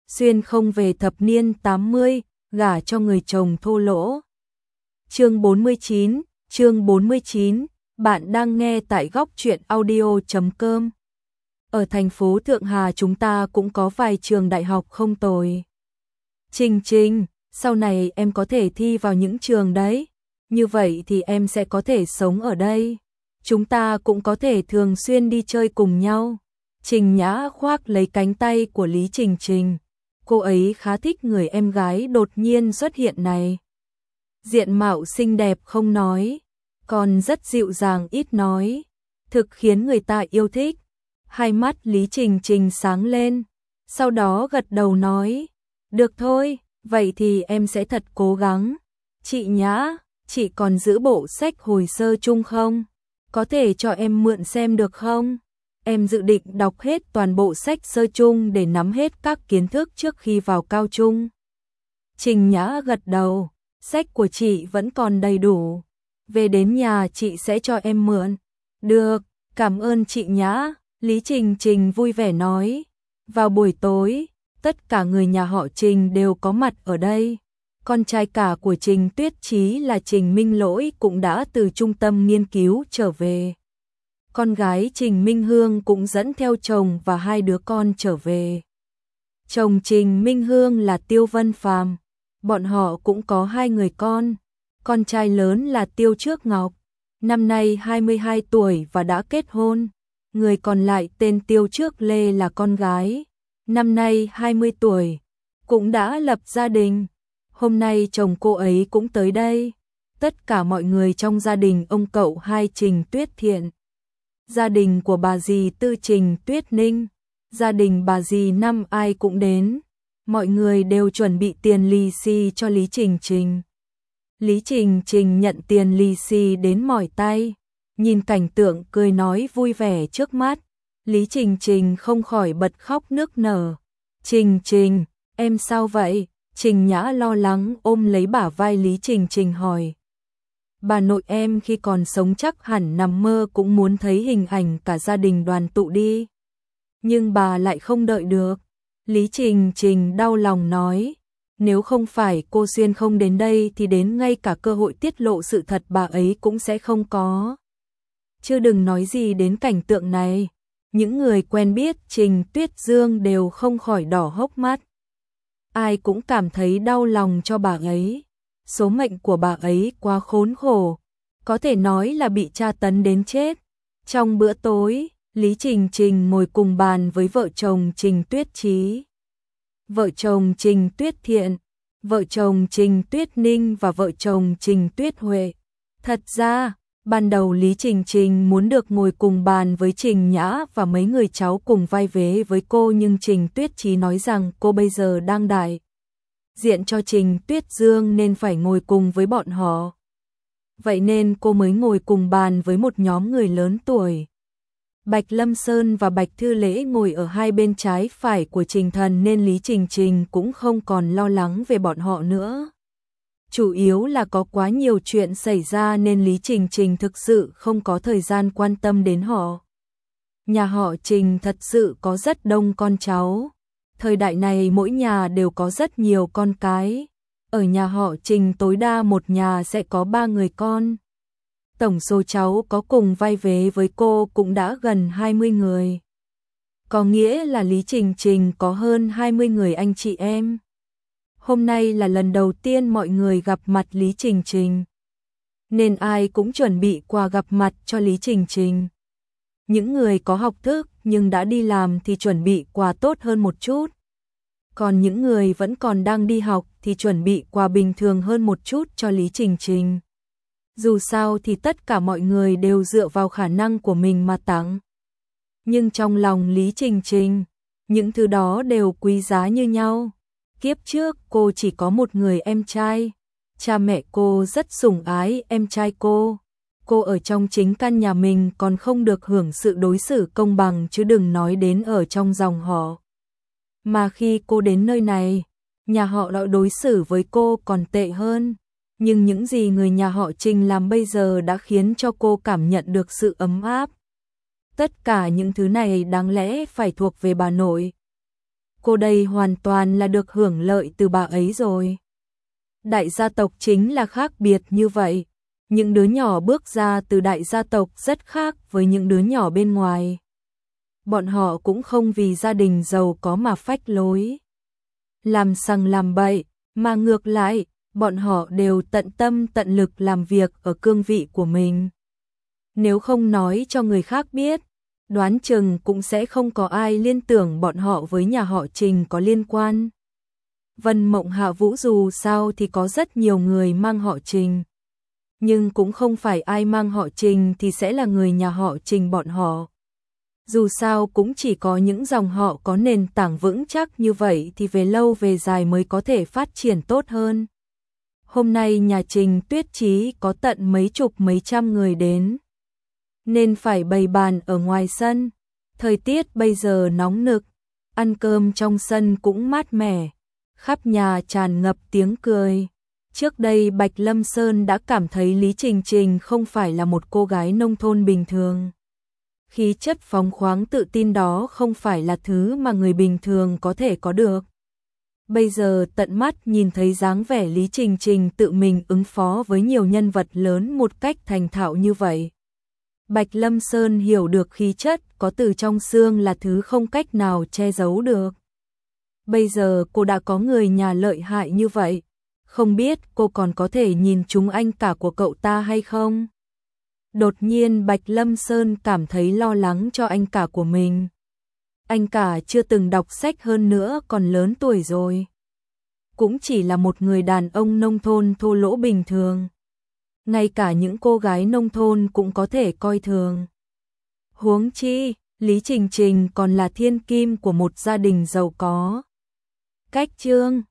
xuyên không về thập niên 80, gả cho người chồng thô lỗ. Chương 49, bạn đang nghe tại góc truyện audio.com. Ở thành phố Thượng Hà chúng ta cũng có vài trường đại học không tồi. Trình, sau này em có thể thi vào những trường đấy. Như vậy thì em sẽ có thể sống ở đây. Chúng ta cũng có thể thường xuyên đi chơi cùng nhau. Trình Nhã khoác lấy cánh tay của Lý Trình. Cô ấy khá thích người em gái đột nhiên xuất hiện này. Diện mạo xinh đẹp không nói, còn rất dịu dàng ít nói, thực khiến người ta yêu thích. Hai mắt Lý Trình sáng lên, sau đó gật đầu nói, được thôi, vậy thì em sẽ thật cố gắng. Chị Nhã, chị còn giữ bộ sách hồi sơ chung không? Có thể cho em mượn xem được không? Em dự định đọc hết toàn bộ sách sơ chung để nắm hết các kiến thức trước khi vào cao trung. Trình Nhã gật đầu, sách của chị vẫn còn đầy đủ. Về đến nhà chị sẽ cho em mượn. Được, cảm ơn chị Nhã, Lý Trình vui vẻ nói. Vào buổi tối, tất cả người nhà họ Trình đều có mặt ở đây. Con trai cả của Trình Tuyết Chí là Trình Minh Lỗi cũng đã từ trung tâm nghiên cứu trở về. Con gái Trình Minh Hương cũng dẫn theo chồng và hai đứa con trở về. Chồng Trình Minh Hương là Tiêu Vân Phàm, bọn họ cũng có hai người con trai lớn là Tiêu Trước Ngọc, năm nay 22 tuổi và đã kết hôn, người còn lại tên Tiêu Trước Lê là con gái, năm nay 20 tuổi, cũng đã lập gia đình. Hôm nay chồng cô ấy cũng tới đây, tất cả mọi người trong gia đình ông cậu hai Trình Tuyết Thiện. Gia đình của bà dì Tư Trình Tuyết Ninh, gia đình bà dì năm ai cũng đến, mọi người đều chuẩn bị tiền lì xì cho Lý Trình. Lý Trình nhận tiền lì xì đến mỏi tay, nhìn cảnh tượng cười nói vui vẻ trước mắt, Lý Trình không khỏi bật khóc nức nở. Trình, em sao vậy? Trình Nhã lo lắng ôm lấy bả vai Lý Trình hỏi. Bà nội em khi còn sống chắc hẳn nằm mơ cũng muốn thấy hình ảnh cả gia đình đoàn tụ đi. Nhưng bà lại không đợi được. Lý Trình đau lòng nói, nếu không phải cô Xuyên không đến đây thì đến ngay cả cơ hội tiết lộ sự thật bà ấy cũng sẽ không có. Chứ đừng nói gì đến cảnh tượng này. Những người quen biết Trình Tuyết Dương đều không khỏi đỏ hốc mắt. Ai cũng cảm thấy đau lòng cho bà ấy. Số mệnh của bà ấy quá khốn khổ, có thể nói là bị tra tấn đến chết. Trong bữa tối, Lý Trình ngồi cùng bàn với vợ chồng Trình Tuyết Chí, vợ chồng Trình Tuyết Thiện, vợ chồng Trình Tuyết Ninh và vợ chồng Trình Tuyết Huệ. Thật ra, ban đầu Lý Trình muốn được ngồi cùng bàn với Trình Nhã và mấy người cháu cùng vai vế với cô, nhưng Trình Tuyết Chí nói rằng cô bây giờ đang đại diện cho Trình Tuyết Dương nên phải ngồi cùng với bọn họ. Vậy nên cô mới ngồi cùng bàn với một nhóm người lớn tuổi. Bạch Lâm Sơn và Bạch Thư Lễ ngồi ở hai bên trái phải của Trình Thần nên Lý Trình cũng không còn lo lắng về bọn họ nữa. Chủ yếu là có quá nhiều chuyện xảy ra nên Lý Trình thực sự không có thời gian quan tâm đến họ. Nhà họ Trình thật sự có rất đông con cháu. Thời đại này mỗi nhà đều có rất nhiều con cái. Ở nhà họ Trình tối đa một nhà sẽ có 3 người con. Tổng số cháu có cùng vai vế với cô cũng đã gần 20 người. Có nghĩa là Lý Trình có hơn 20 người anh chị em. Hôm nay là lần đầu tiên mọi người gặp mặt Lý Trình, nên ai cũng chuẩn bị quà gặp mặt cho Lý Trình. Những người có học thức nhưng đã đi làm thì chuẩn bị quà tốt hơn một chút. Còn những người vẫn còn đang đi học thì chuẩn bị quà bình thường hơn một chút cho Lý Trình. Dù sao thì tất cả mọi người đều dựa vào khả năng của mình mà tặng. Nhưng trong lòng Lý Trình, những thứ đó đều quý giá như nhau. Kiếp trước cô chỉ có một người em trai. Cha mẹ cô rất sủng ái em trai cô. Cô ở trong chính căn nhà mình còn không được hưởng sự đối xử công bằng chứ đừng nói đến ở trong dòng họ. Mà khi cô đến nơi này, nhà họ đã đối xử với cô còn tệ hơn. Nhưng những gì người nhà họ Trình làm bây giờ đã khiến cho cô cảm nhận được sự ấm áp. Tất cả những thứ này đáng lẽ phải thuộc về bà nội. cô đây hoàn toàn là được hưởng lợi từ bà ấy rồi. Đại gia tộc chính là khác biệt như vậy. Những đứa nhỏ bước ra từ đại gia tộc rất khác với những đứa nhỏ bên ngoài. Bọn họ cũng không vì gia đình giàu có mà phách lối, làm sằng làm bậy, mà ngược lại, bọn họ đều tận tâm tận lực làm việc ở cương vị của mình. Nếu không nói cho người khác biết, đoán chừng cũng sẽ không có ai liên tưởng bọn họ với nhà họ Trình có liên quan. Vân Mộng Hạ Vũ dù sao thì có rất nhiều người mang họ Trình, nhưng cũng không phải ai mang họ Trình thì sẽ là người nhà họ Trình bọn họ. Dù sao cũng chỉ có những dòng họ có nền tảng vững chắc như vậy thì về lâu về dài mới có thể phát triển tốt hơn. Hôm nay nhà Trình Tuyết Chí có tận mấy chục mấy trăm người đến, nên phải bày bàn ở ngoài sân. Thời tiết bây giờ nóng nực, ăn cơm trong sân cũng mát mẻ, khắp nhà tràn ngập tiếng cười. Trước đây Bạch Lâm Sơn đã cảm thấy Lý Trình Trình không phải là một cô gái nông thôn bình thường. Khí chất phóng khoáng tự tin đó không phải là thứ mà người bình thường có thể có được. Bây giờ tận mắt nhìn thấy dáng vẻ Lý Trình Trình tự mình ứng phó với nhiều nhân vật lớn một cách thành thạo như vậy. Bạch Lâm Sơn hiểu được khí chất có từ trong xương là thứ không cách nào che giấu được. Bây giờ cô đã có người nhà lợi hại như vậy, không biết cô còn có thể nhìn trúng anh cả của cậu ta hay không? Đột nhiên Bạch Lâm Sơn cảm thấy lo lắng cho anh cả của mình. Anh cả chưa từng đọc sách hơn nữa còn lớn tuổi rồi. Cũng chỉ là một người đàn ông nông thôn thô lỗ bình thường. Ngay cả những cô gái nông thôn cũng có thể coi thường. Huống chi, Lý Trình Trình còn là thiên kim của một gia đình giàu có. Cách chương